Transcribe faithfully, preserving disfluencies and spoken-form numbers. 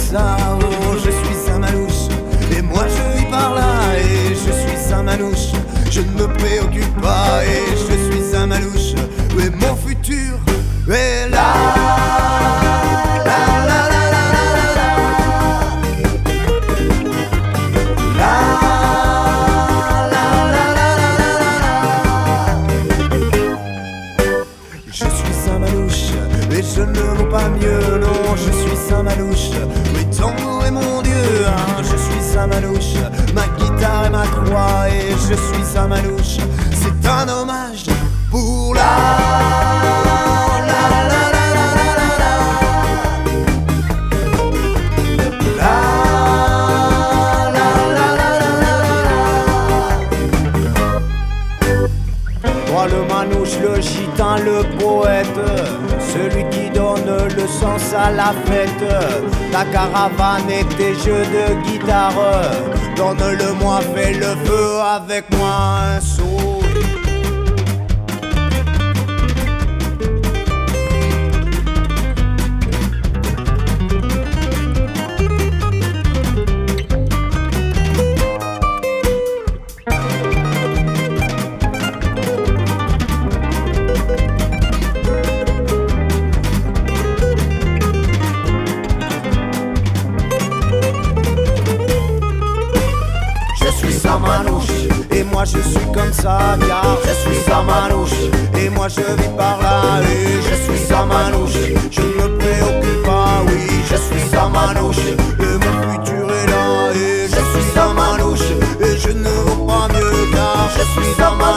ça. Oh, je suis sa manouche, et moi je vis par là. Et je suis sa manouche, je ne me préoccupe pas. Et je suis sa manouche, et mon futur est là. La, la, la, la, la, la, la. Je suis sa manouche, et je ne vaux pas mieux, non, je suis sa manouche. Oui, ton mot est mon Dieu, hein, je suis sa manouche. Ma guitare et ma croix, et je suis sa manouche. C'est un hommage pour la, la, la, la, la, la, la, la. La, la, la, la, la, la. Toi le manouche, le gitan, le poète, celui qui donne le sens à la fête. Ta caravane et tes jeux de guitare, donne-le-moi, fais le feu avec moi un saut. Et moi je suis comme ça, car je suis sa manouche. Et moi je vis par là, et je suis sa manouche. Je ne me préoccupe pas, oui, je suis sa manouche. Et mon futur est là, et je suis sa manouche. Et je ne vaux pas mieux, car je suis sa manouche.